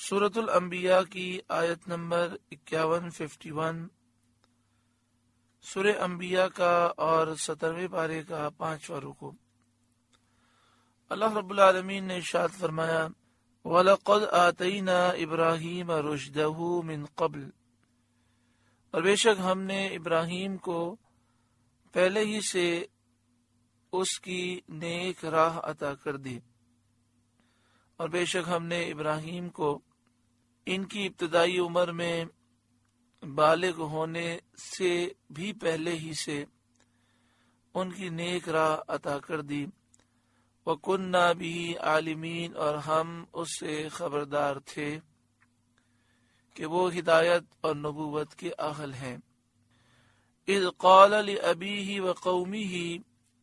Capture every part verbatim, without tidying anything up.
سورۃ الانبیاء کی آیت نمبر اکیاون ففٹی ون، سورہ انبیاء کا اور سترویں پارے کا پانچواں رکوع۔ اللہ رب العالمین نے ارشاد فرمایا، وَلَقَدْ آتَيْنَا إِبْرَاهِيمَ رُشْدَهُ مِن قبل، اور بے شک ہم نے ابراہیم کو پہلے ہی سے اس کی نیک راہ عطا کر دی، اور بے شک ہم نے ابراہیم کو ان کی ابتدائی عمر میں بالغ ہونے سے بھی پہلے ہی سے ان کی نیک راہ عطا کر دی، وَكُنَّا بِهِ عَالِمِينَ، اور ہم اس سے خبردار تھے کہ وہ ہدایت اور نبوت کے اہل ہیں۔ اِذْ قَالَ لِأَبِيهِ وَقَوْمِهِ،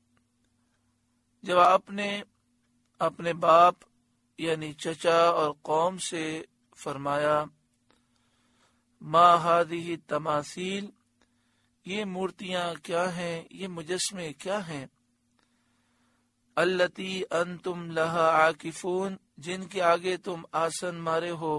جب آپ نے اپنے باپ یعنی چچا اور قوم سے فرمایا، ما هذه التماثیل، یہ مورتیاں کیا ہیں، یہ مجسمے کیا ہیں، التی انتم لها عاکفون، جن کے آگے تم آسن مارے ہو،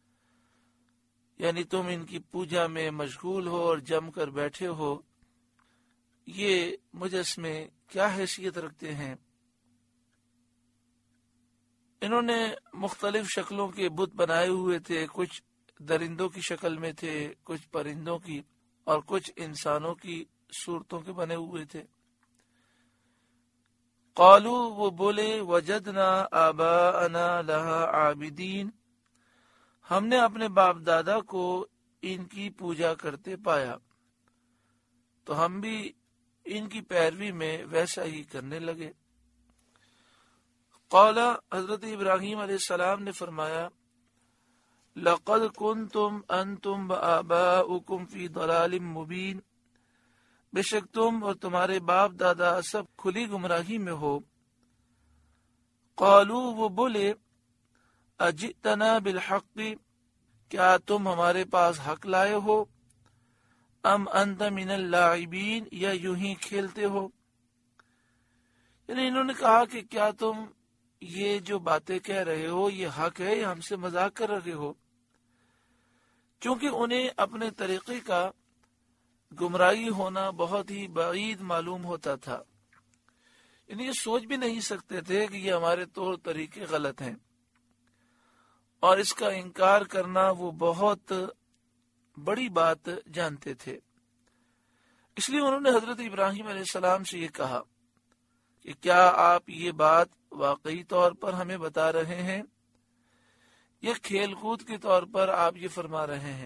یعنی تم ان کی پوجا میں مشغول ہو اور جم کر بیٹھے ہو، یہ مجسمے کیا حیثیت رکھتے ہیں۔ انہوں نے مختلف شکلوں کے بت بنائے ہوئے تھے، کچھ درندوں کی شکل میں تھے، کچھ پرندوں کی، اور کچھ انسانوں کی صورتوں کے بنے ہوئے تھے۔ قالو، وہ بولے، وجدنا آباءنا لها عابدین، ہم نے اپنے باپ دادا کو ان کی پوجا کرتے پایا تو ہم بھی ان کی پیروی میں ویسا ہی کرنے لگے۔ قال، حضرت ابراہیم علیہ السلام نے فرمایا، لقد کنتم انتم وآباؤکم فی ضلال مبین، بے شک تم اور تمہارے باپ دادا سب کھلی گمراہی میں ہو۔ قالو، وہ بولے، اجئتنا بالحق، کیا تم ہمارے پاس حق لائے ہو، ام انت من اللاعبین، یا یوں ہی کھیلتے ہو۔ یعنی انہوں نے کہا کہ کیا تم یہ جو باتیں کہہ رہے ہو یہ حق ہے یا ہم سے مذاق کر رہے ہو، چونکہ انہیں اپنے طریقے کا گمراہی ہونا بہت ہی بعید معلوم ہوتا تھا، یعنی یہ سوچ بھی نہیں سکتے تھے کہ یہ ہمارے طور طریقے غلط ہیں، اور اس کا انکار کرنا وہ بہت بڑی بات جانتے تھے۔ اس لیے انہوں نے حضرت ابراہیم علیہ السلام سے یہ کہا کہ کیا آپ یہ بات واقعی طور پر ہمیں بتا رہے ہیں یا کھیل کود کے طور پر آپ یہ فرما رہے ہیں؟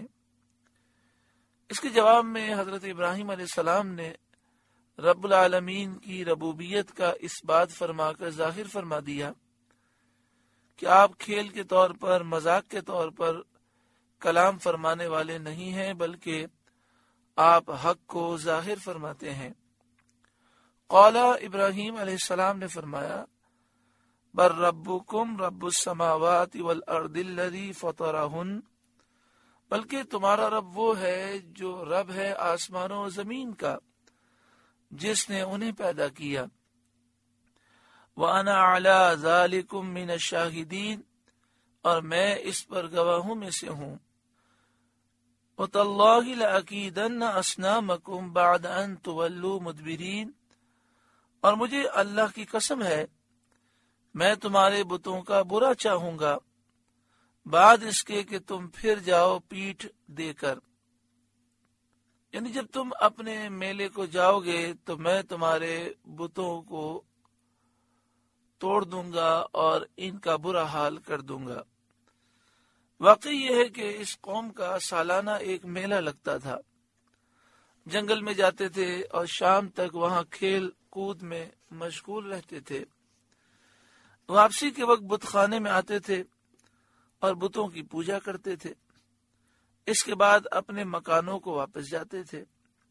اس کے جواب میں حضرت ابراہیم علیہ السلام نے رب العالمین کی ربوبیت کا اس بات فرما کر ظاہر فرما دیا کہ آپ کھیل کے طور پر، مذاق کے طور پر کلام فرمانے والے نہیں ہیں، بلکہ آپ حق کو ظاہر فرماتے ہیں۔ قال، ابراہیم علیہ السلام نے فرمایا، بر ربکم رب السماوات والارض الذی فطرہن، بلکہ تمہارا رب وہ ہے جو رب ہے آسمانوں و زمین کا، جس نے انہیں پیدا کیا۔ وَأَنَا عَلَى ذَلِكُم مِّنَ الشَّاهِدِينَ، اور میں اس پر گواہوں میں سے ہوں۔ وَتَاللَّهِ لَأَكِيدَنَّ أَصْنَامَكُمْ بَعْدَ أَن تُوَلُّوا مُدْبِرِينَ، اور مجھے اللہ کی قسم ہے میں تمہارے بتوں کا برا چاہوں گا بعد اس کے کہ تم پھر جاؤ پیٹھ دے کر، یعنی جب تم اپنے میلے کو جاؤ گے تو میں تمہارے بتوں کو توڑ دوں گا اور ان کا برا حال کر دوں گا۔ واقعی یہ ہے کہ اس قوم کا سالانہ ایک میلہ لگتا تھا، جنگل میں جاتے تھے اور شام تک وہاں کھیل کود میں مشغول رہتے تھے۔ واپسی کے وقت بت خانے میں آتے تھے اور بتوں کی پوجا کرتے تھے، اس کے بعد اپنے مکانوں کو واپس جاتے تھے۔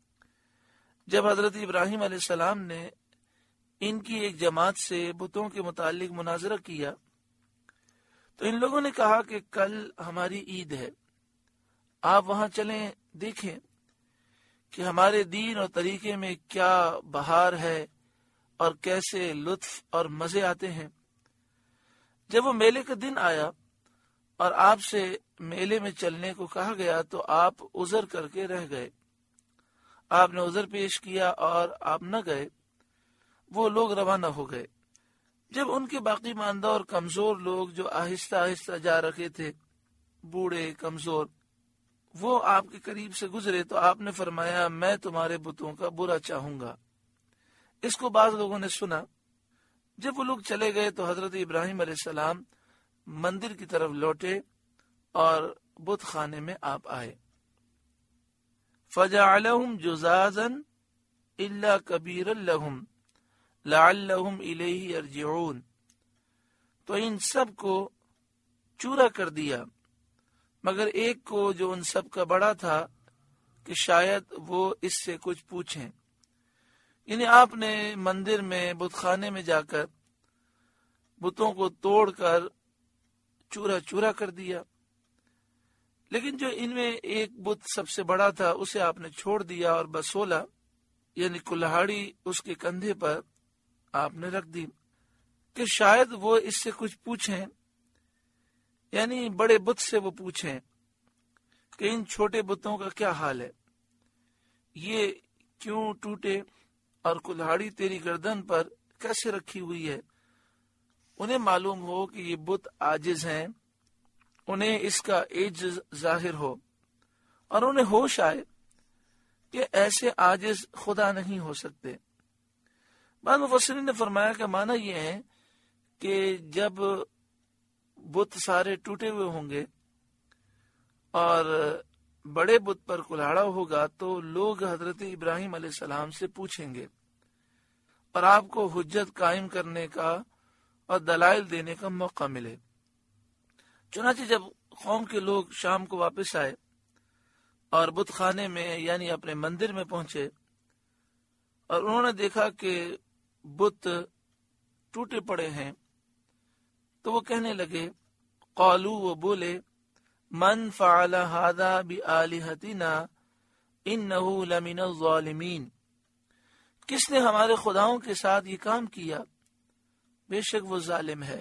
جب حضرت ابراہیم علیہ السلام نے ان کی ایک جماعت سے بتوں کے متعلق مناظرہ کیا تو ان لوگوں نے کہا کہ کل ہماری عید ہے، آپ وہاں چلیں، دیکھیں کہ ہمارے دین اور طریقے میں کیا بہار ہے اور کیسے لطف اور مزے آتے ہیں۔ جب وہ میلے کا دن آیا اور آپ سے میلے میں چلنے کو کہا گیا تو آپ عذر کر کے رہ گئے، آپ نے عذر پیش کیا اور آپ نہ گئے، وہ لوگ روانہ ہو گئے۔ جب ان کے باقی ماندہ اور کمزور لوگ جو آہستہ آہستہ جا رکھے تھے، بوڑھے کمزور، وہ آپ کے قریب سے گزرے تو آپ نے فرمایا میں تمہارے بتوں کا برا چاہوں گا۔ اس کو بعض لوگوں نے سنا۔ جب وہ لوگ چلے گئے تو حضرت ابراہیم علیہ السلام مندر کی طرف لوٹے اور بت خانے میں آپ آئے۔ فَجَعَلَهُمْ جُزَازًا إِلَّا كَبِيرًا لَهُمْ لَعَلَّهُمْ إِلَيْهِ يَرْجِعُونَ، تو ان سب کو چورا کر دیا مگر ایک کو جو ان سب کا بڑا تھا کہ شاید وہ اس سے کچھ پوچھیں۔ یعنی آپ نے مندر میں بت خانے میں جا کر بتوں کو توڑ کر چورا چورا کر دیا، لیکن جو ان میں ایک بت سب سے بڑا تھا اسے آپ نے چھوڑ دیا اور بسولہ یعنی کلہاڑی اس کے کندھے پر آپ نے رکھ دی کہ شاید وہ اس سے کچھ پوچھیں، یعنی بڑے بت سے وہ پوچھیں کہ ان چھوٹے بتوں کا کیا حال ہے، یہ کیوں ٹوٹے اور کلہاڑی تیری گردن پر کیسے رکھی ہوئی ہے۔ انہیں معلوم ہو کہ یہ بت عاجز ہیں، انہیں اس کا عجز ظاہر ہو اور انہیں ہوش آئے کہ ایسے عاجز خدا نہیں ہو سکتے۔ بعض مفسرین نے فرمایا کہ معنی یہ ہے کہ جب بت سارے ٹوٹے ہوئے ہوں گے اور بڑے بت پر کلاڑا ہوگا تو لوگ حضرت ابراہیم علیہ السلام سے پوچھیں گے اور آپ کو حجت قائم کرنے کا اور دلائل دینے کا موقع ملے۔ چنانچہ جب قوم کے لوگ شام کو واپس آئے اور بت خانے میں یعنی اپنے مندر میں پہنچے اور انہوں نے دیکھا کہ بت ٹوٹے پڑے ہیں تو وہ کہنے لگے، قالو، وہ بولے، من فعل هذا بآلہتنا انہ لمن الظالمین، کس نے ہمارے خداؤں کے ساتھ یہ کام کیا، بے شک وہ ظالم ہے۔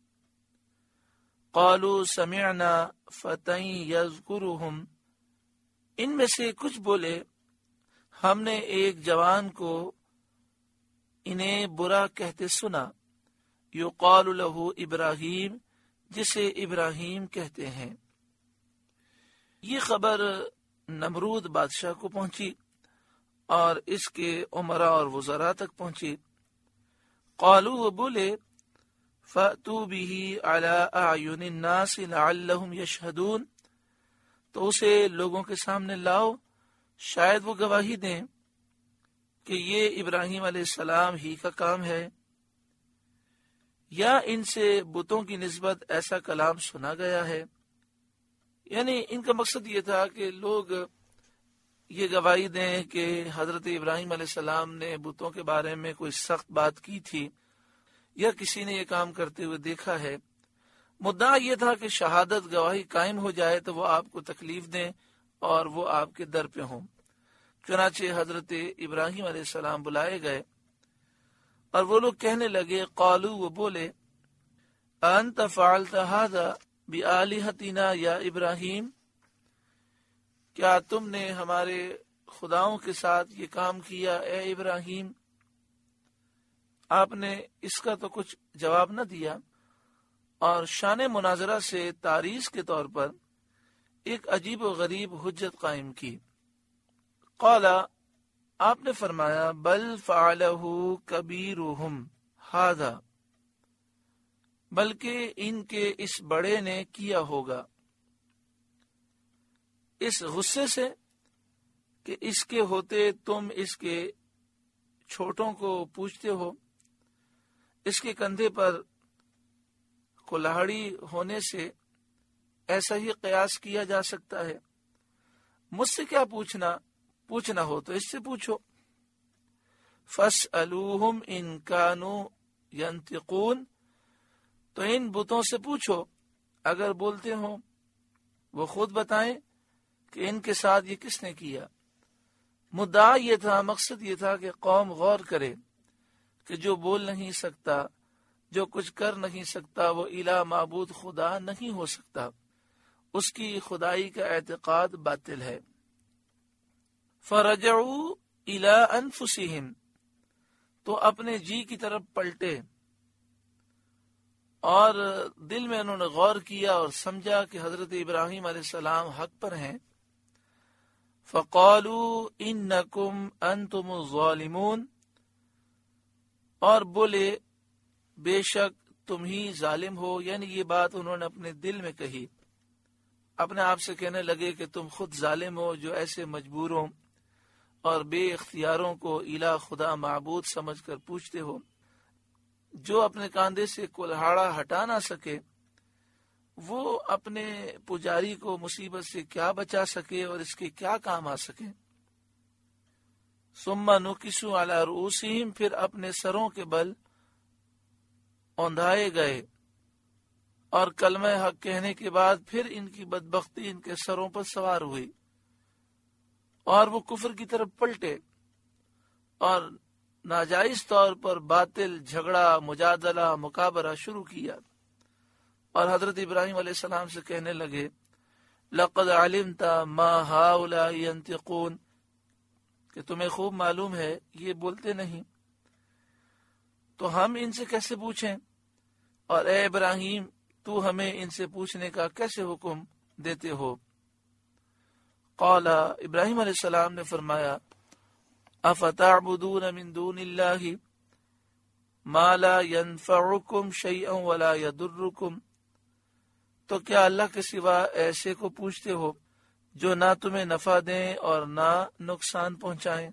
قالوا سمعنا فتى یذکرہم، ان میں سے کچھ بولے ہم نے ایک جوان کو انہیں برا کہتے سنا، یقال لہ ابراہیم، جسے ابراہیم کہتے ہیں۔ یہ خبر نمرود بادشاہ کو پہنچی اور اس کے عمراء اور وزراء تک پہنچی۔ قالوا، وہ بولے، فأتوا به على اعین الناس لعلهم یشہدون، تو اسے لوگوں کے سامنے لاؤ شاید وہ گواہی دیں کہ یہ ابراہیم علیہ السلام ہی کا کام ہے، یا ان سے بتوں کی نسبت ایسا کلام سنا گیا ہے۔ یعنی ان کا مقصد یہ تھا کہ لوگ یہ گواہی دیں کہ حضرت ابراہیم علیہ السلام نے بتوں کے بارے میں کوئی سخت بات کی تھی یا کسی نے یہ کام کرتے ہوئے دیکھا ہے۔ مدعا یہ تھا کہ شہادت گواہی قائم ہو جائے تو وہ آپ کو تکلیف دیں اور وہ آپ کے در پہ ہوں۔ چنانچہ حضرت ابراہیم علیہ السلام بلائے گئے اور وہ لوگ کہنے لگے، قالو، وہ بولے، انت فعلت هذا بآلہتنا یا ابراہیم، کیا تم نے ہمارے خداؤں کے ساتھ یہ کام کیا اے ابراہیم؟ آپ نے اس کا تو کچھ جواب نہ دیا اور شان مناظرہ سے تعریض کے طور پر ایک عجیب و غریب حجت قائم کی۔ قال، آپ نے فرمایا، بل فعلہ کبیرہم ھذا، بلکہ ان کے اس بڑے نے کیا ہوگا، اس غصے سے کہ اس کے ہوتے تم اس کے چھوٹوں کو پوچھتے ہو۔ اس کے کندھے پر کلاہڑی ہونے سے ایسا ہی قیاس کیا جا سکتا ہے، مجھ سے کیا پوچھنا، پوچھنا ہو تو اس سے پوچھو۔ فَاسْأَلُوهُمْ إِن كَانُوا يَنْطِقُونَ، تو ان بتوں سے پوچھو اگر بولتے ہوں، وہ خود بتائیں کہ ان کے ساتھ یہ کس نے کیا۔ مدعا یہ تھا، مقصد یہ تھا کہ قوم غور کرے کہ جو بول نہیں سکتا، جو کچھ کر نہیں سکتا، وہ الہ معبود خدا نہیں ہو سکتا۔ اس کی خدائی کا اعتقاد باطل ہے۔ فرجعوا الی انفسہم، تو اپنے جی کی طرف پلٹے اور دل میں انہوں نے غور کیا اور سمجھا کہ حضرت ابراہیم علیہ السلام حق پر ہیں۔ فقالوا انکم انتم الظالمون، اور بولے بے شک تم ہی ظالم ہو، یعنی یہ بات انہوں نے اپنے دل میں کہی، اپنے آپ سے کہنے لگے کہ تم خود ظالم ہو جو ایسے مجبوروں اور بے اختیاروں کو الہ خدا معبود سمجھ کر پوچھتے ہو۔ جو اپنے کاندھے سے کلہاڑا ہٹا نہ سکے وہ اپنے پجاری کو مصیبت سے کیا بچا سکے اور اس کے کیا کام آ سکے۔ ثم نکسوا علی رؤوسہم، پھر اپنے سروں کے بل اوندھائے گئے، اور کلمہ حق کہنے کے بعد پھر ان کی بدبختی ان کے سروں پر سوار ہوئی اور وہ کفر کی طرف پلٹے اور ناجائز طور پر باطل جھگڑا مجادلہ مکابرہ شروع کیا، اور حضرت ابراہیم علیہ السلام سے کہنے لگے لقد علمت ما هؤلاء ينطقون، کہ تمہیں خوب معلوم ہے یہ بولتے نہیں، تو ہم ان سے کیسے پوچھیں، اور اے ابراہیم تو ہمیں ان سے پوچھنے کا کیسے حکم دیتے ہو؟ قال، ابراہیم علیہ السلام نے فرمایا افتعبدون من دون اللہ ما لا ينفعکم شیئا ولا یضرکم، تو کیا اللہ کے سوا ایسے کو پوچھتے ہو جو نہ تمہیں نفع دیں اور نہ نقصان پہنچائیں؟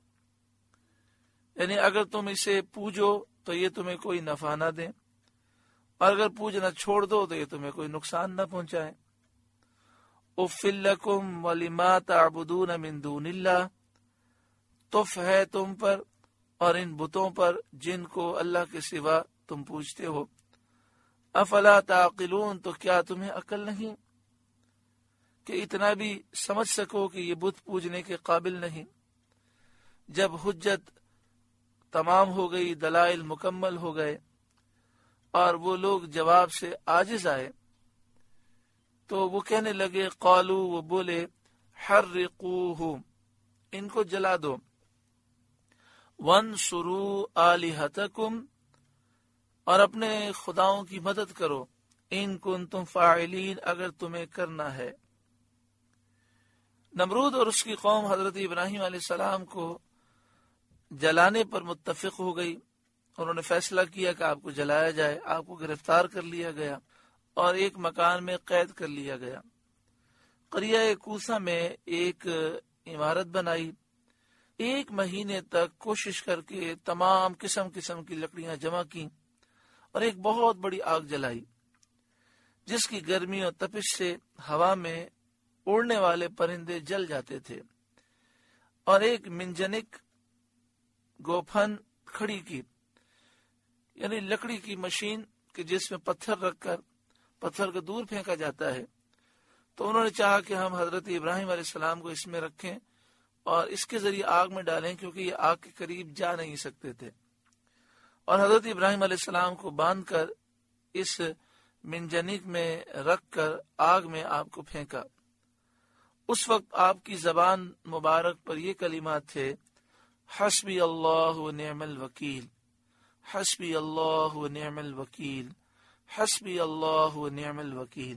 یعنی اگر تم اسے پوجو تو یہ تمہیں کوئی نفع نہ دیں، اور اگر پوجنا چھوڑ دو تو یہ تمہیں کوئی نقصان نہ پہنچائیں۔ اُفٍ لَكُمْ وَلِمَا تَعْبُدُونَ مِن دُونِ اللَّهِ، تف ہے تم پر اور ان بتوں پر جن کو اللہ کے سوا تم پوجتے ہو۔ افلا تعقلون، تو کیا تمہیں عقل نہیں کہ اتنا بھی سمجھ سکو کہ یہ بت پوجنے کے قابل نہیں؟ جب حجت تمام ہو گئی، دلائل مکمل ہو گئے اور وہ لوگ جواب سے عاجز آئے تو وہ کہنے لگے قالو، وہ بولے حرقوہ، ان کو جلا دو، وانصروا آلہتکم، اور اپنے خداؤں کی مدد کرو، ان کنتم فاعلین، اگر تمہیں کرنا ہے۔ نمرود اور اس کی قوم حضرت ابراہیم علیہ السلام کو جلانے پر متفق ہو گئی، انہوں نے فیصلہ کیا کہ آپ کو جلایا جائے، آپ کو گرفتار کر لیا گیا اور ایک مکان میں قید کر لیا گیا۔ قریہ کوسا میں ایک عمارت بنائی، ایک مہینے تک کوشش کر کے تمام قسم قسم کی لکڑیاں جمع کی اور ایک بہت بڑی آگ جلائی جس کی گرمی اور تپش سے ہوا میں اڑنے والے پرندے جل جاتے تھے، اور ایک منجنک گوپھن کھڑی کی، یعنی لکڑی کی مشین کہ جس میں پتھر رکھ کر پتھر کو دور پھینکا جاتا ہے۔ تو انہوں نے چاہا کہ ہم حضرت ابراہیم علیہ السلام کو اس میں رکھیں اور اس کے ذریعے آگ میں ڈالیں، کیونکہ یہ آگ کے قریب جا نہیں سکتے تھے، اور حضرت ابراہیم علیہ السلام کو باندھ کر اس منجنک میں رکھ کر آگ میں آپ کو پھینکا۔ اس وقت آپ کی زبان مبارک پر یہ کلمات تھے، حسبی اللہ و نعم الوکیل، حسبی اللہ و نعم الوکیل، حسبی اللہ و نعم الوکیل،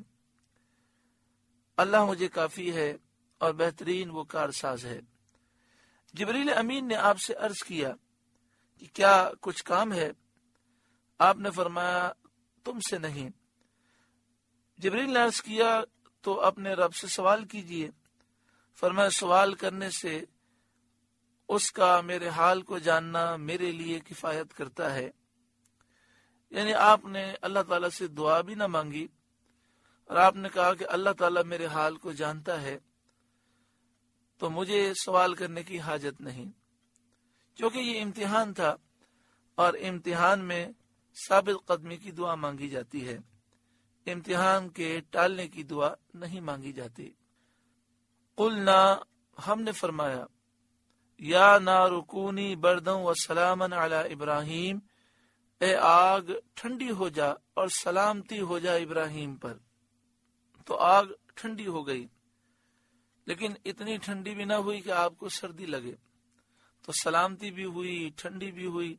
اللہ مجھے کافی ہے اور بہترین وہ کارساز ہے۔ جبریل امین نے آپ سے عرض کیا کہ کیا کچھ کام ہے؟ آپ نے فرمایا تم سے نہیں۔ جبریل نے عرض کیا تو اپنے رب سے سوال کیجئے۔ فرمایا سوال کرنے سے اس کا میرے حال کو جاننا میرے لیے کفایت کرتا ہے۔ یعنی آپ نے اللہ تعالیٰ سے دعا بھی نہ مانگی اور آپ نے کہا کہ اللہ تعالیٰ میرے حال کو جانتا ہے تو مجھے سوال کرنے کی حاجت نہیں، کیونکہ یہ امتحان تھا اور امتحان میں ثابت قدمی کی دعا مانگی جاتی ہے، امتحان کے ٹالنے کی دعا نہیں مانگی جاتی۔ قلنا، ہم نے فرمایا، یا نار کونی بردن و سلاما علی ابراہیم، اے آگ ٹھنڈی ہو جا اور سلامتی ہو جا ابراہیم پر۔ تو آگ ٹھنڈی ہو گئی، لیکن اتنی ٹھنڈی بھی نہ ہوئی کہ آپ کو سردی لگے، تو سلامتی بھی ہوئی، ٹھنڈی بھی ہوئی۔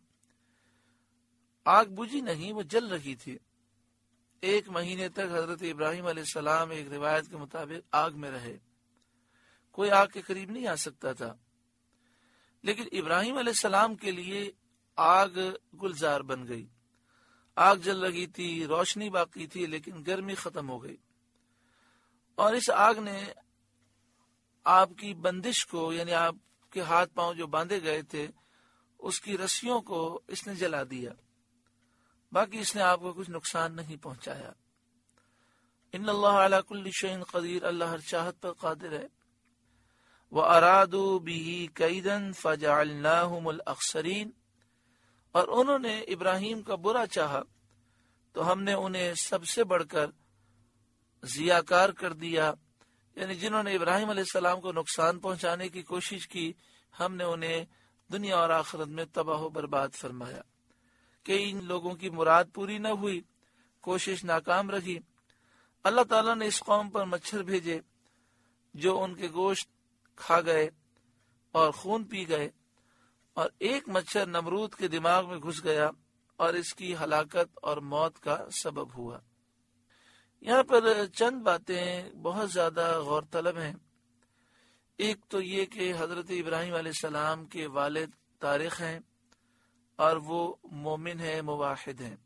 آگ بجھی نہیں، وہ جل رہی تھی۔ ایک مہینے تک حضرت ابراہیم علیہ السلام ایک روایت کے مطابق آگ میں رہے، کوئی آگ کے قریب نہیں آ سکتا تھا، لیکن ابراہیم علیہ السلام کے لیے آگ گلزار بن گئی۔ آگ جل رہی تھی، روشنی باقی تھی، لیکن گرمی ختم ہو گئی، اور اس آگ نے آپ کی بندش کو، یعنی آپ کے ہاتھ پاؤں جو باندھے گئے تھے اس کی رسیوں کو اس نے جلا دیا، باقی اس نے آپ کو کچھ نقصان نہیں پہنچایا۔ ان اللہ علی کل شیء قدیر، اللہ ہر چاہت پر قادر ہے۔ وَأَرَادُوا بِهِ كَيْدًا فَجَعَلْنَاهُمُ الْأَخْسَرِينَ، اور انہوں نے ابراہیم کا برا چاہا تو ہم نے انہیں سب سے بڑھ کر ضیاءکار کر دیا، یعنی جنہوں نے ابراہیم علیہ السلام کو نقصان پہنچانے کی کوشش کی ہم نے انہیں دنیا اور آخرت میں تباہ و برباد فرمایا۔ کہ ان لوگوں کی مراد پوری نہ ہوئی، کوشش ناکام رہی۔ اللہ تعالیٰ نے اس قوم پر مچھر بھیجے جو ان کے گوشت کھا گئے اور خون پی گئے، اور ایک مچھر نمرود کے دماغ میں گھس گیا اور اس کی ہلاکت اور موت کا سبب ہوا۔ یہاں پر چند باتیں بہت زیادہ غور طلب ہیں۔ ایک تو یہ کہ حضرت ابراہیم علیہ السلام کے والد طارق ہیں اور وہ مومن ہے، موحد ہیں۔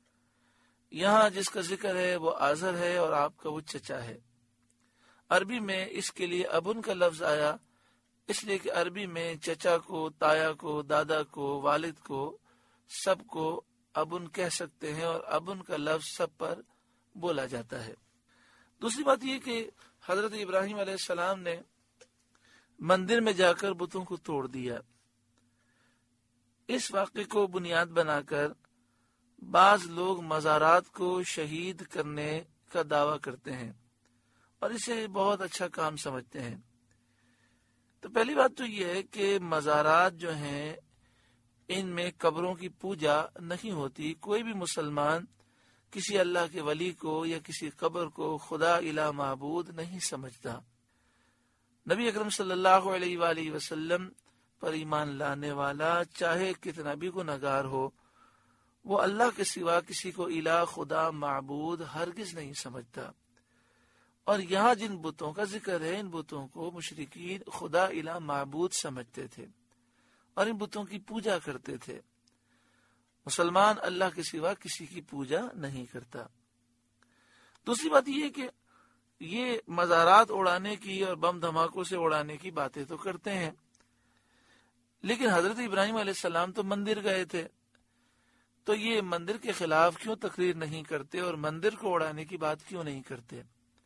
یہاں جس کا ذکر ہے وہ آزر ہے اور آپ کا وہ چچا ہے۔ عربی میں اس کے لیے ابن کا لفظ آیا اس لیے کہ عربی میں چچا کو، تایا کو، دادا کو، والد کو، سب کو ابن کہہ سکتے ہیں، اور ابن کا لفظ سب پر بولا جاتا ہے۔ دوسری بات یہ کہ حضرت ابراہیم علیہ السلام نے مندر میں جا کر بتوں کو توڑ دیا۔ اس واقعے کو بنیاد بنا کر بعض لوگ مزارات کو شہید کرنے کا دعویٰ کرتے ہیں اور اسے بہت اچھا کام سمجھتے ہیں۔ تو پہلی بات تو یہ ہے کہ مزارات جو ہیں ان میں قبروں کی پوجا نہیں ہوتی۔ کوئی بھی مسلمان کسی اللہ کے ولی کو یا کسی قبر کو خدا الہ معبود نہیں سمجھتا۔ نبی اکرم صلی اللہ علیہ وآلہ وسلم پر ایمان لانے والا چاہے کتنا بھی گنہگار ہو، وہ اللہ کے سوا کسی کو الہ، خدا، معبود ہرگز نہیں سمجھتا۔ اور یہاں جن بتوں کا ذکر ہے ان بتوں کو مشرکین خدا الہ معبود سمجھتے تھے اور ان بتوں کی پوجا کرتے تھے۔ مسلمان اللہ کے سوا کسی کی پوجا نہیں کرتا۔ دوسری بات یہ کہ یہ مزارات اڑانے کی اور بم دھماکوں سے اڑانے کی باتیں تو کرتے ہیں، لیکن حضرت ابراہیم علیہ السلام تو مندر گئے تھے، تو یہ مندر کے خلاف کیوں تقریر نہیں کرتے اور مندر کو اڑانے کی بات کیوں نہیں کرتے؟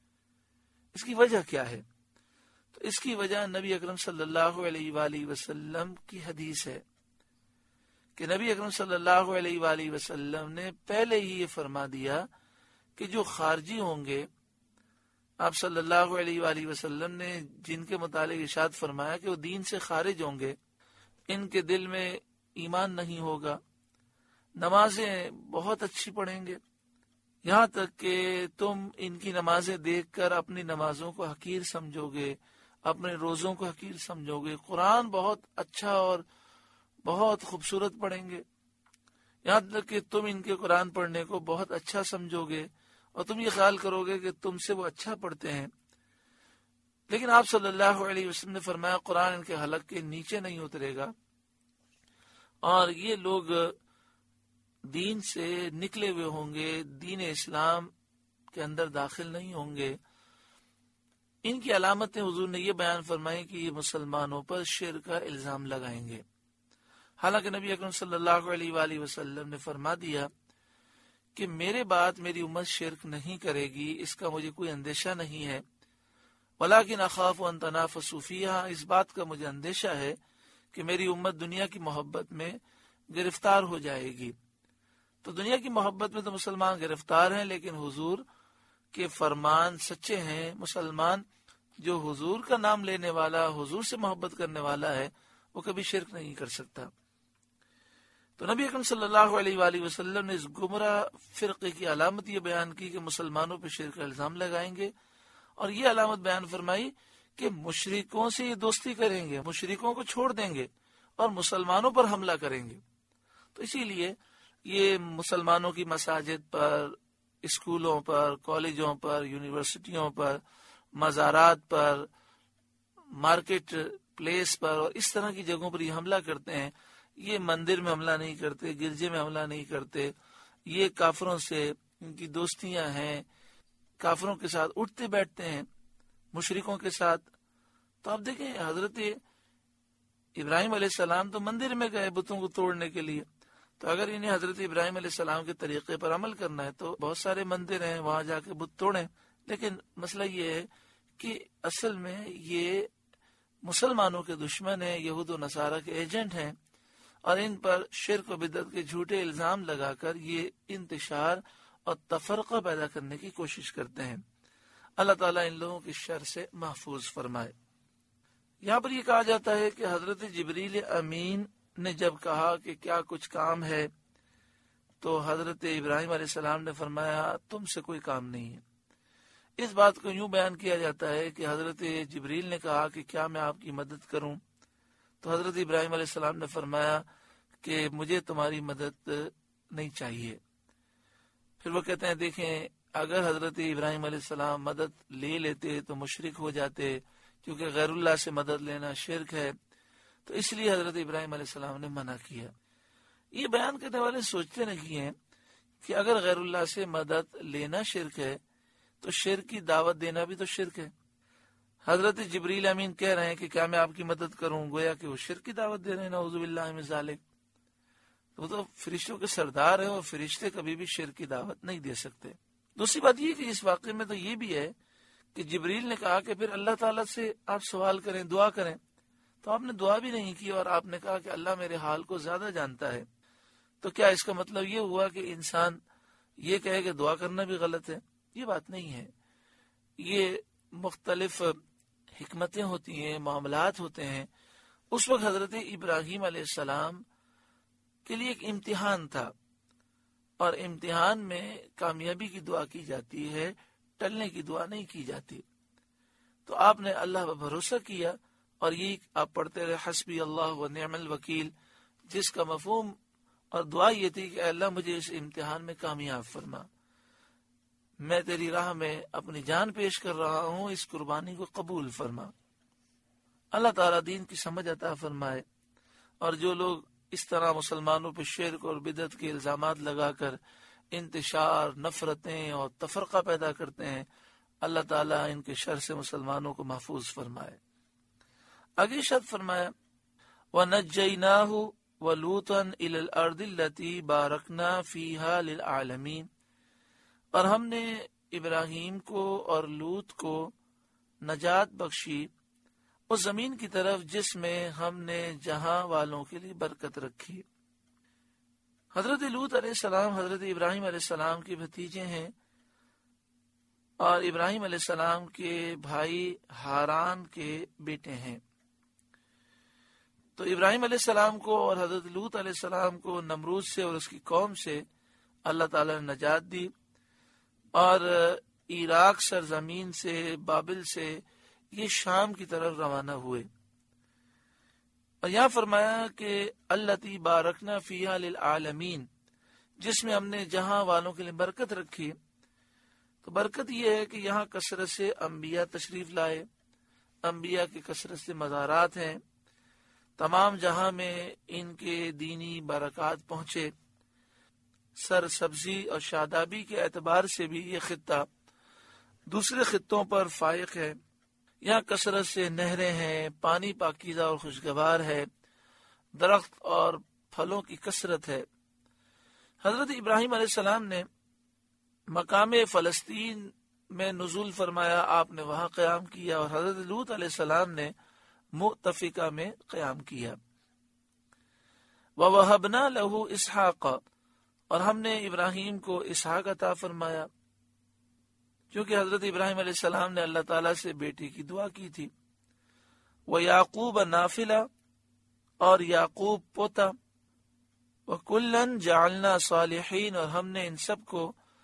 اس کی وجہ کیا ہے؟ تو اس کی وجہ نبی اکرم صلی اللہ علیہ وآلہ وسلم کی حدیث ہے کہ نبی اکرم صلی اللہ علیہ وآلہ وسلم نے پہلے ہی یہ فرما دیا کہ جو خارجی ہوں گے، آپ صلی اللہ علیہ وآلہ وسلم نے جن کے متعلق ارشاد فرمایا کہ وہ دین سے خارج ہوں گے، ان کے دل میں ایمان نہیں ہوگا، نمازیں بہت اچھی پڑھیں گے، یہاں تک کہ تم ان کی نمازیں دیکھ کر اپنی نمازوں کو حقیر سمجھو گے، اپنے روزوں کو حقیر سمجھو گے، قرآن بہت اچھا اور بہت خوبصورت پڑھیں گے، یہاں تک کہ تم ان کے قرآن پڑھنے کو بہت اچھا سمجھو گے اور تم یہ خیال کرو گے کہ تم سے وہ اچھا پڑھتے ہیں۔ لیکن آپ صلی اللہ علیہ وسلم نے فرمایا قرآن ان کے حلق کے نیچے نہیں اترے گا اور یہ لوگ دین سے نکلے ہوئے ہوں گے، دین اسلام کے اندر داخل نہیں ہوں گے۔ ان کی علامتیں حضور نے یہ بیان فرمائی کہ یہ مسلمانوں پر شرک کا الزام لگائیں گے، حالانکہ نبی اکرم صلی اللہ علیہ وآلہ وسلم نے فرما دیا کہ میرے بعد میری امت شرک نہیں کرے گی، اس کا مجھے کوئی اندیشہ نہیں ہے، ولیکن اخاف ان تنافسوا فیہا، اس بات کا مجھے اندیشہ ہے کہ میری امت دنیا کی محبت میں گرفتار ہو جائے گی۔ تو دنیا کی محبت میں تو مسلمان گرفتار ہیں، لیکن حضور کے فرمان سچے ہیں۔ مسلمان جو حضور کا نام لینے والا، حضور سے محبت کرنے والا ہے، وہ کبھی شرک نہیں کر سکتا۔ تو نبی اکرم صلی اللہ علیہ وآلہ وسلم نے اس گمراہ فرقے کی علامت یہ بیان کی کہ مسلمانوں پہ شرک کا الزام لگائیں گے اور یہ علامت بیان فرمائی کہ مشرکوں سے یہ دوستی کریں گے، مشرکوں کو چھوڑ دیں گے اور مسلمانوں پر حملہ کریں گے۔ تو اسی لیے یہ مسلمانوں کی مساجد پر، اسکولوں پر، کالجوں پر، یونیورسٹیوں پر، مزارات پر، مارکیٹ پلیس پر اور اس طرح کی جگہوں پر یہ حملہ کرتے ہیں۔ یہ مندر میں حملہ نہیں کرتے، گرجے میں حملہ نہیں کرتے، یہ کافروں سے ان کی دوستیاں ہیں، کافروں کے ساتھ اٹھتے بیٹھتے ہیں، مشرکوں کے ساتھ۔ تو آپ دیکھیں حضرت ابراہیم علیہ السلام تو مندر میں گئے بتوں کو توڑنے کے لیے، تو اگر انہیں حضرت ابراہیم علیہ السلام کے طریقے پر عمل کرنا ہے تو بہت سارے مندر ہیں، وہاں جا کے بت توڑیں۔ لیکن مسئلہ یہ ہے کہ اصل میں یہ مسلمانوں کے دشمن ہیں، یہود و نصارہ کے ایجنٹ ہیں، اور ان پر شرک و بدعت کے جھوٹے الزام لگا کر یہ انتشار اور تفرقہ پیدا کرنے کی کوشش کرتے ہیں۔ اللہ تعالیٰ ان لوگوں کی شر سے محفوظ فرمائے۔ یہاں پر یہ کہا جاتا ہے کہ حضرت جبریل امین نے جب کہا کہ کیا کچھ کام ہے تو حضرت ابراہیم علیہ السلام نے فرمایا تم سے کوئی کام نہیں ہے۔ اس بات کو یوں بیان کیا جاتا ہے کہ حضرت جبریل نے کہا کہ کیا میں آپ کی مدد کروں، تو حضرت ابراہیم علیہ السلام نے فرمایا کہ مجھے تمہاری مدد نہیں چاہیے۔ پھر وہ کہتے ہیں دیکھیں اگر حضرت ابراہیم علیہ السلام مدد لے لیتے تو مشرک ہو جاتے، کیونکہ غیر اللہ سے مدد لینا شرک ہے، تو اس لیے حضرت ابراہیم علیہ السلام نے منع کیا۔ یہ بیان کرنے والے سوچتے نہیں ہیں کہ اگر غیر اللہ سے مدد لینا شرک ہے تو شرک کی دعوت دینا بھی تو شرک ہے۔ حضرت جبریل امین کہہ رہے ہیں کہ کیا میں آپ کی مدد کروں، گویا کہ وہ شرک کی دعوت دے رہے ہیں، نعوذ باللہ من ذالک۔ وہ تو فرشتوں کے سردار ہیں اور فرشتے کبھی بھی شرک کی دعوت نہیں دے سکتے۔ دوسری بات یہ کہ اس واقعے میں تو یہ بھی ہے کہ جبریل نے کہا کہ پھر اللہ تعالیٰ سے آپ سوال کریں، دعا کریں، تو آپ نے دعا بھی نہیں کی اور آپ نے کہا کہ اللہ میرے حال کو زیادہ جانتا ہے۔ تو کیا اس کا مطلب یہ ہوا کہ انسان یہ کہے کہ دعا کرنا بھی غلط ہے؟ یہ بات نہیں ہے۔ یہ مختلف حکمتیں ہوتی ہیں، معاملات ہوتے ہیں۔ اس وقت حضرت ابراہیم علیہ السلام کے لیے ایک امتحان تھا، اور امتحان میں کامیابی کی دعا کی جاتی ہے، ٹلنے کی دعا نہیں کی جاتی۔ تو آپ نے اللہ پر بھروسہ کیا، اور یہ آپ پڑھتے رہے حسبی اللہ و نعم الوکیل، جس کا مفہوم اور دعا یہ تھی کہ اللہ مجھے اس امتحان میں کامیاب فرما، میں تیری راہ میں اپنی جان پیش کر رہا ہوں، اس قربانی کو قبول فرما۔ اللہ تعالیٰ دین کی سمجھ عطا فرمائے، اور جو لوگ اس طرح مسلمانوں پہ شرک اور بدعت کے الزامات لگا کر انتشار، نفرتیں اور تفرقہ پیدا کرتے ہیں، اللہ تعالیٰ ان کے شر سے مسلمانوں کو محفوظ فرمائے۔ آگے شد فرمایا وَنَجَّيْنَاهُ وَلُوطًا إِلَى الْأَرْضِ الَّتِي بَارَكْنَا فِيهَا لِلْعَالَمِينَ، اور ہم نے ابراہیم کو اور لوط کو نجات بخشی اس زمین کی طرف جس میں ہم نے جہاں والوں کے لیے برکت رکھی۔ حضرت لوط علیہ السلام حضرت ابراہیم علیہ السلام کے بھتیجے ہیں، اور ابراہیم علیہ السلام کے بھائی ہاران کے بیٹے ہیں۔ تو ابراہیم علیہ السلام کو اور حضرت لوط علیہ السلام کو نمرود سے اور اس کی قوم سے اللہ تعالی نے نجات دی، اور عراق سرزمین سے، بابل سے یہ شام کی طرف روانہ ہوئے۔ اور یہاں فرمایا کہ التی بارکنا فیہا للعالمین، جس میں ہم نے جہاں والوں کے لیے برکت رکھی۔ تو برکت یہ ہے کہ یہاں کثرت سے انبیاء تشریف لائے، انبیاء کی کثرت سے مزارات ہیں، تمام جہاں میں ان کے دینی برکات پہنچے۔ سر سبزی اور شادابی کے اعتبار سے بھی یہ خطہ دوسرے خطوں پر فائق ہے۔ یہاں کثرت سے نہریں ہیں، پانی پاکیزہ اور خوشگوار ہے، درخت اور پھلوں کی کثرت ہے۔ حضرت ابراہیم علیہ السلام نے مقام فلسطین میں نزول فرمایا، آپ نے وہاں قیام کیا، اور حضرت لوط علیہ السلام نے مؤتفقہ میں قیام کیا۔ وَوَهَبْنَا لَهُ إِسْحَاقَ، اور ہم نے ابراہیم کو اسحاق عطا فرمایا، کیونکہ حضرت ابراہیم علیہ السلام نے اللہ تعالیٰ سے بیٹی کی دعا کی تھی۔ وَيَعْقُوبَ نَافِلَةً، اور یعقوب پوتا۔ وَكُلًّا جَعَلْنَا صَالِحِينَ، اور ہم نے ان سب کو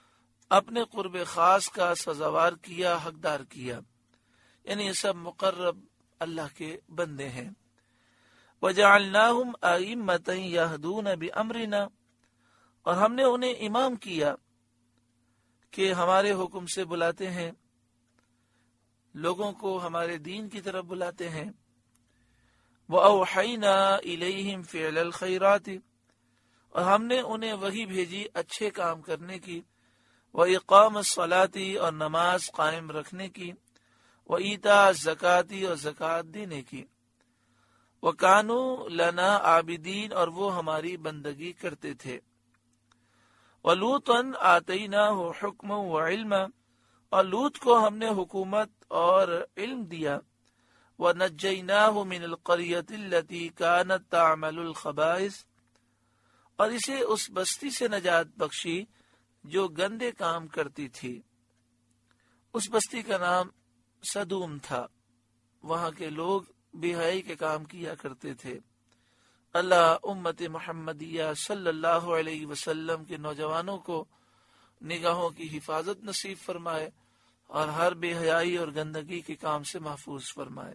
اپنے قرب خاص کا سزاوار کیا، حقدار کیا، یعنی یہ سب مقرب اللہ کے بندے ہیں۔ وَجَعَلْنَاهُمْ أَئِمَّةً يَهْدُونَ بِأَمْرِنَا، اور ہم نے انہیں امام کیا کہ ہمارے حکم سے بلاتے ہیں، لوگوں کو ہمارے دین کی طرف بلاتے ہیں۔ وَأَوْحَيْنَا إِلَيْهِمْ فِعْلَ الْخَيْرَاتِ، اور ہم نے انہیں وحی بھیجی اچھے کام کرنے کی، وَإِقَامَ الصَّلَاةِ، اور نماز قائم رکھنے کی، وَإِيتَاءَ الزَّكَاةِ، اور زکوٰۃ دینے کی، وَكَانُوا لَنَا عَابِدِينَ، اور وہ ہماری بندگی کرتے تھے۔ وَلُوطًا آتَيْنَاهُ حُكْمًا وَعِلْمًا، اور لوط کو ہم نے حکومت اور علم دیا۔ وَنَجَّيْنَاهُ مِنَ الْقَرْيَةِ الَّتِي كَانَتْ تَعْمَلُ الْخَبَائِثَ، اور اسے اس بستی سے نجات بخشی جو گندے کام کرتی تھی۔ اس بستی کا نام سدوم تھا، وہاں کے لوگ بے حیائی کے کام کیا کرتے تھے۔ اللہ امت محمدیہ صلی اللہ علیہ وسلم کے نوجوانوں کو نگاہوں کی حفاظت نصیب فرمائے اور ہر بے حیائی اور گندگی کے کام سے محفوظ فرمائے۔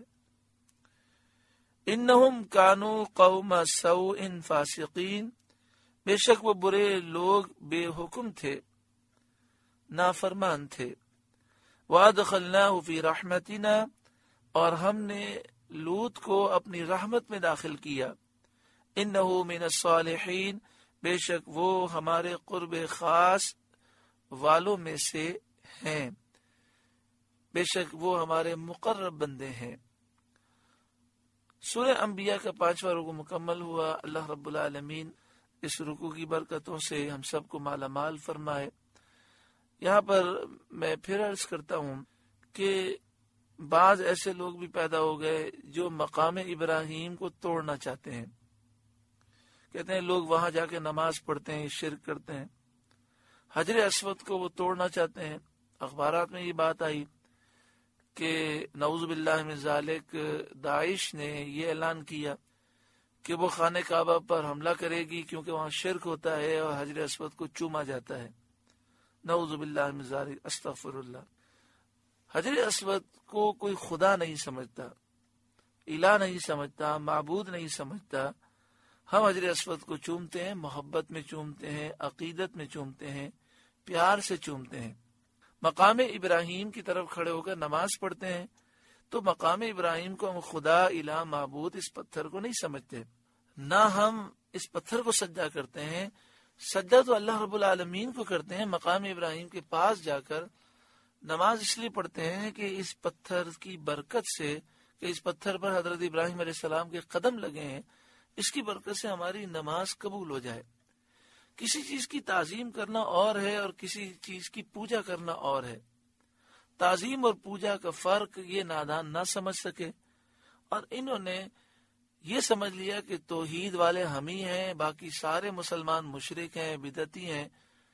انہم کانوا قوم سوء فاسقین، بے شک وہ برے لوگ بے حکم تھے، نافرمان تھے۔ وَأَدْخَلْنَاهُ فِي رَحْمَتِنَا، اور ہم نے لوط کو اپنی رحمت میں داخل کیا۔ انہو من الصالحین، بے شک وہ ہمارے قرب خاص والوں میں سے ہیں، بے شک وہ ہمارے مقرب بندے ہیں۔ سورہ انبیاء کا پانچواں رکوع مکمل ہوا۔ اللہ رب العالمین اس رکوع کی برکتوں سے ہم سب کو مالا مال فرمائے۔ یہاں پر میں پھر عرض کرتا ہوں کہ بعض ایسے لوگ بھی پیدا ہو گئے جو مقام ابراہیم کو توڑنا چاہتے ہیں، کہتے ہیں لوگ وہاں جا کے نماز پڑھتے ہیں، شرک کرتے ہیں۔ حجر اسود کو وہ توڑنا چاہتے ہیں۔ اخبارات میں یہ بات آئی کہ نعوذ باللہ من ذالک داعش نے یہ اعلان کیا کہ وہ خانہ کعبہ پر حملہ کرے گی کیونکہ وہاں شرک ہوتا ہے اور حجر اسود کو چوما جاتا ہے۔ نعوذ باللہ من ذالک، استغفر اللہ۔ حجر اسود کو کوئی خدا نہیں سمجھتا، الہ نہیں سمجھتا، معبود نہیں سمجھتا۔ ہم حجر اسود کو چومتے ہیں، محبت میں چومتے ہیں، عقیدت میں چومتے ہیں، پیار سے چومتے ہیں۔ مقام ابراہیم کی طرف کھڑے ہو کر نماز پڑھتے ہیں تو مقام ابراہیم کو ہم خدا، الہ، معبود اس پتھر کو نہیں سمجھتے، نہ ہم اس پتھر کو سجدہ کرتے ہیں۔ سجدہ تو اللہ رب العالمین کو کرتے ہیں۔ مقام ابراہیم کے پاس جا کر نماز اس لیے پڑھتے ہیں کہ اس پتھر کی برکت سے، کہ اس پتھر پر حضرت ابراہیم علیہ السلام کے قدم لگے ہیں، اس کی برکت سے ہماری نماز قبول ہو جائے۔ کسی چیز کی تعظیم کرنا اور ہے اور کسی چیز کی پوجا کرنا اور ہے۔ تعظیم اور پوجا کا فرق یہ نادان نہ سمجھ سکے اور انہوں نے یہ سمجھ لیا کہ توحید والے ہم ہی ہیں، باقی سارے مسلمان مشرک ہیں، بدعتی ہیں۔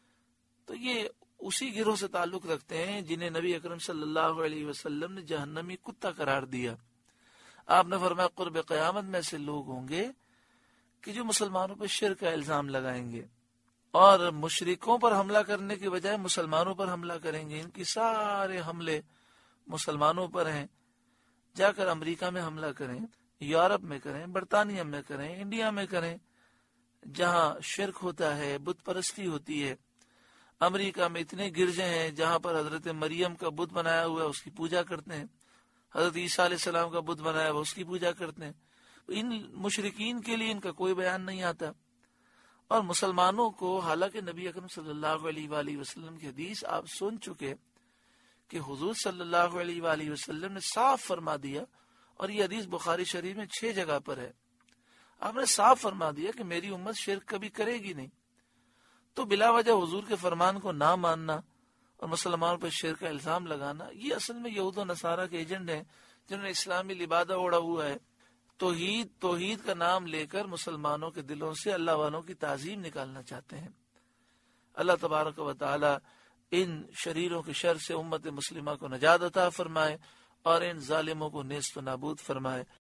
تو یہ اسی گروہ سے تعلق رکھتے ہیں جنہیں نبی اکرم صلی اللہ علیہ وسلم نے جہنمی کتا قرار دیا۔ آپ نے فرمایا قرب قیامت میں سے لوگ ہوں گے کہ جو مسلمانوں پر شرک کا الزام لگائیں گے اور مشرکوں پر حملہ کرنے کے بجائے مسلمانوں پر حملہ کریں گے۔ ان کی سارے حملے مسلمانوں پر ہیں۔ جا کر امریکہ میں حملہ کریں، یورپ میں کریں، برطانیہ میں کریں، انڈیا میں کریں، جہاں شرک ہوتا ہے، بت پرستی ہوتی ہے۔ امریکہ میں اتنے گرجے ہیں جہاں پر حضرت مریم کا بت بنایا ہوا ہے، اس کی پوجا کرتے ہیں۔ حضرت عیسیٰ علیہ السلام کا بت بنایا ہوا، اس کی پوجا کرتے ہیں۔ ان مشرکین کے لیے ان کا کوئی بیان نہیں آتا، اور مسلمانوں کو، حالانکہ نبی اکرم صلی اللہ علیہ وآلہ وسلم کی حدیث آپ سن چکے کہ حضور صلی اللہ علیہ وآلہ وسلم نے صاف فرما دیا، اور یہ حدیث بخاری شریف میں چھ جگہ پر ہے۔ آپ نے صاف فرما دیا کہ میری امت شرک کبھی کرے گی نہیں۔ تو بلا وجہ حضور کے فرمان کو نہ ماننا اور مسلمانوں پر شرک کا الزام لگانا، یہ اصل میں یہود و نصارہ کے ایجنٹ ہیں جنہوں نے اسلامی لبادہ اوڑا ہوا ہے۔ توحید توحید کا نام لے کر مسلمانوں کے دلوں سے اللہ والوں کی تعظیم نکالنا چاہتے ہیں۔ اللہ تبارک و تعالی ان شریروں کے شر سے امت مسلمہ کو نجات عطا فرمائے اور ان ظالموں کو نیست و نابود فرمائے۔